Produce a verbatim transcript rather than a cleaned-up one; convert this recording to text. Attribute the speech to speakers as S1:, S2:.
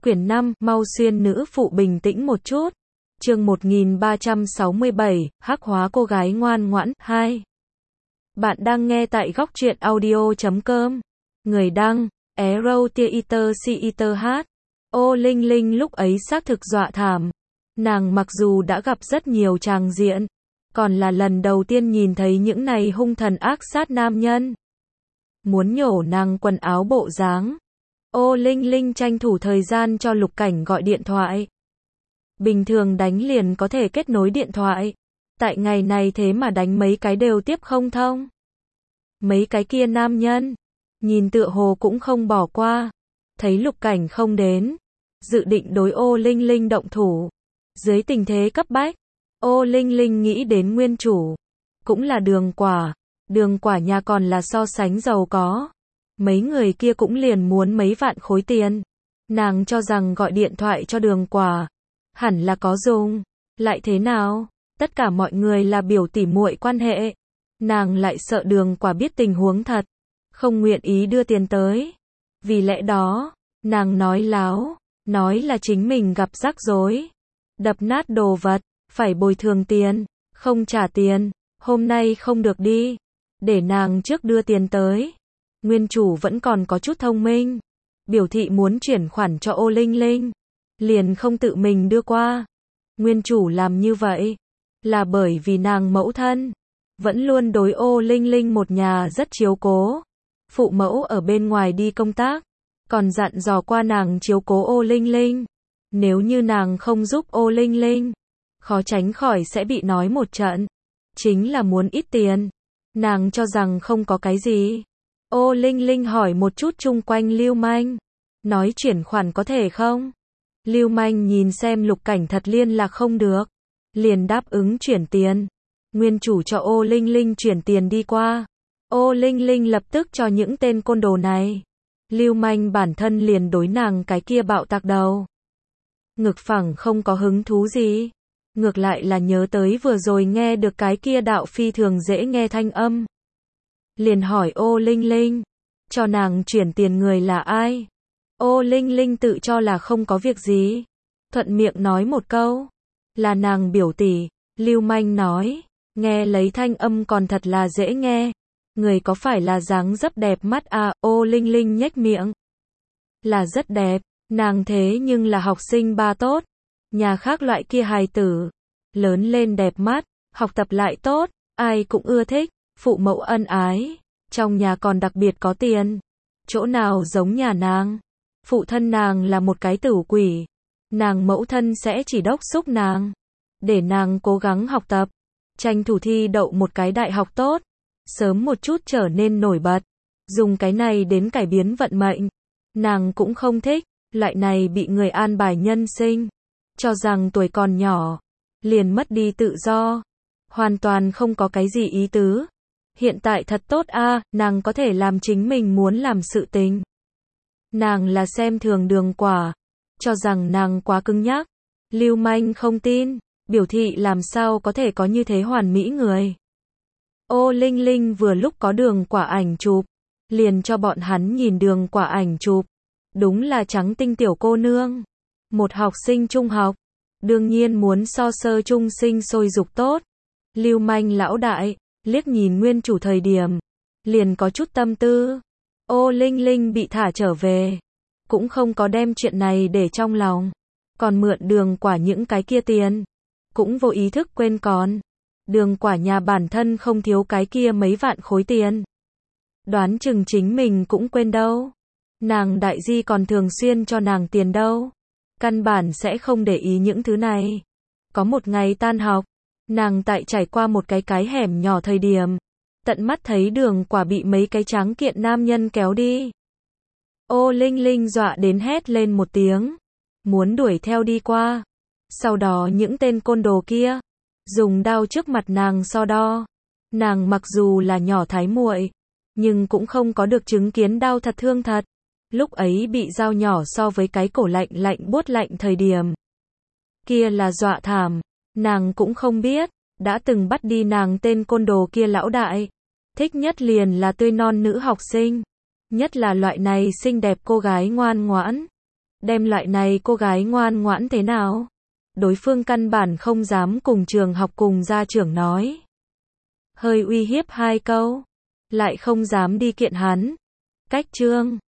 S1: Quyển năm, mau xuyên nữ phụ bình tĩnh một chút. Chương một nghìn ba trăm sáu mươi bảy, hắc hóa cô gái ngoan ngoãn, hai. Bạn đang nghe tại góc truyện audio chấm com. Người đăng, Arrow Theater Theater H. Ô Linh Linh lúc ấy xác thực dọa thảm. Nàng mặc dù đã gặp rất nhiều tràng diện, còn là lần đầu tiên nhìn thấy những này hung thần ác sát nam nhân. Muốn nhổ nàng quần áo bộ dáng. Ô Linh Linh tranh thủ thời gian cho Lục Cảnh gọi điện thoại. Bình thường đánh liền có thể kết nối điện thoại. Tại ngày này thế mà đánh mấy cái đều tiếp không thông. Mấy cái kia nam nhân, nhìn tựa hồ cũng không bỏ qua. Thấy Lục Cảnh không đến, dự định đối Ô Linh Linh động thủ. Dưới tình thế cấp bách, Ô Linh Linh nghĩ đến nguyên chủ, cũng là Đường Quả. Đường Quả nhà còn là so sánh giàu có. Mấy người kia cũng liền muốn mấy vạn khối tiền. Nàng cho rằng gọi điện thoại cho Đường Quả hẳn là có dùng. Lại thế nào? Tất cả mọi người là biểu tỉ muội quan hệ. Nàng lại sợ Đường Quả biết tình huống thật, không nguyện ý đưa tiền tới. Vì lẽ đó, nàng nói láo, nói là chính mình gặp rắc rối, đập nát đồ vật, phải bồi thường tiền, không trả tiền, hôm nay không được đi, để nàng trước đưa tiền tới. Nguyên chủ vẫn còn có chút thông minh, biểu thị muốn chuyển khoản cho Ô Linh Linh, liền không tự mình đưa qua. Nguyên chủ làm như vậy, là bởi vì nàng mẫu thân vẫn luôn đối Ô Linh Linh một nhà rất chiếu cố. Phụ mẫu ở bên ngoài đi công tác, còn dặn dò qua nàng chiếu cố Ô Linh Linh. Nếu như nàng không giúp Ô Linh Linh, khó tránh khỏi sẽ bị nói một trận. Chính là muốn ít tiền. Nàng cho rằng không có cái gì. Ô Linh Linh hỏi một chút chung quanh Lưu Manh, nói chuyển khoản có thể không? Lưu Manh nhìn xem Lục Cảnh thật liên lạc không được, liền đáp ứng chuyển tiền. Nguyên chủ cho Ô Linh Linh chuyển tiền đi qua. Ô Linh Linh lập tức cho những tên côn đồ này. Lưu Manh bản thân liền đối nàng cái kia bạo tạc đầu. Ngực phẳng không có hứng thú gì. Ngược lại là nhớ tới vừa rồi nghe được cái kia đạo phi thường dễ nghe thanh âm. Liền hỏi Ô Linh Linh, cho nàng chuyển tiền người là ai? Ô Linh Linh tự cho là không có việc gì, thuận miệng nói một câu, là nàng biểu tỷ. Lưu Manh nói, nghe lấy thanh âm còn thật là dễ nghe, người có phải là dáng dấp đẹp mắt à? Ô Linh Linh nhếch miệng, là rất đẹp, nàng thế nhưng là học sinh ba tốt, nhà khác loại kia hài tử, lớn lên đẹp mắt, học tập lại tốt, ai cũng ưa thích. Phụ mẫu ân ái, trong nhà còn đặc biệt có tiền, chỗ nào giống nhà nàng. Phụ thân nàng là một cái tử quỷ, nàng mẫu thân sẽ chỉ đốc xúc nàng, để nàng cố gắng học tập, tranh thủ thi đậu một cái đại học tốt, sớm một chút trở nên nổi bật, dùng cái này đến cải biến vận mệnh. Nàng cũng không thích loại này bị người an bài nhân sinh, cho rằng tuổi còn nhỏ liền mất đi tự do, hoàn toàn không có cái gì ý tứ. Hiện tại thật tốt a, à, nàng có thể làm chính mình muốn làm sự tình. Nàng là xem thường Đường Quả, cho rằng nàng quá cứng nhắc. Lưu Manh không tin, biểu thị làm sao có thể có như thế hoàn mỹ người. Ô Linh Linh vừa lúc có Đường Quả ảnh chụp, liền cho bọn hắn nhìn Đường Quả ảnh chụp. Đúng là trắng tinh tiểu cô nương, một học sinh trung học, đương nhiên muốn so sơ trung sinh sôi dục tốt. Lưu Manh lão đại liếc nhìn nguyên chủ thời điểm, liền có chút tâm tư. Ô Linh Linh bị thả trở về, cũng không có đem chuyện này để trong lòng, còn mượn Đường Quả những cái kia tiền, cũng vô ý thức quên còn. Đường Quả nhà bản thân không thiếu cái kia mấy vạn khối tiền, đoán chừng chính mình cũng quên đâu. Nàng đại di còn thường xuyên cho nàng tiền đâu, căn bản sẽ không để ý những thứ này. Có một ngày tan học, nàng tại trải qua một cái cái hẻm nhỏ thời điểm, tận mắt thấy Đường Quả bị mấy cái tráng kiện nam nhân kéo đi. Ô Linh Linh dọa đến hét lên một tiếng, muốn đuổi theo đi qua. Sau đó những tên côn đồ kia dùng đao trước mặt nàng so đo. Nàng mặc dù là nhỏ thái muội, nhưng cũng không có được chứng kiến đau thật thương thật. Lúc ấy bị dao nhỏ so với cái cổ lạnh lạnh buốt lạnh thời điểm, kia là dọa thảm. Nàng cũng không biết, đã từng bắt đi nàng tên côn đồ kia lão đại, thích nhất liền là tươi non nữ học sinh, nhất là loại này xinh đẹp cô gái ngoan ngoãn. Đem loại này cô gái ngoan ngoãn thế nào? Đối phương căn bản không dám cùng trường học cùng gia trưởng nói. Hơi uy hiếp hai câu, lại không dám đi kiện hắn. Cách chương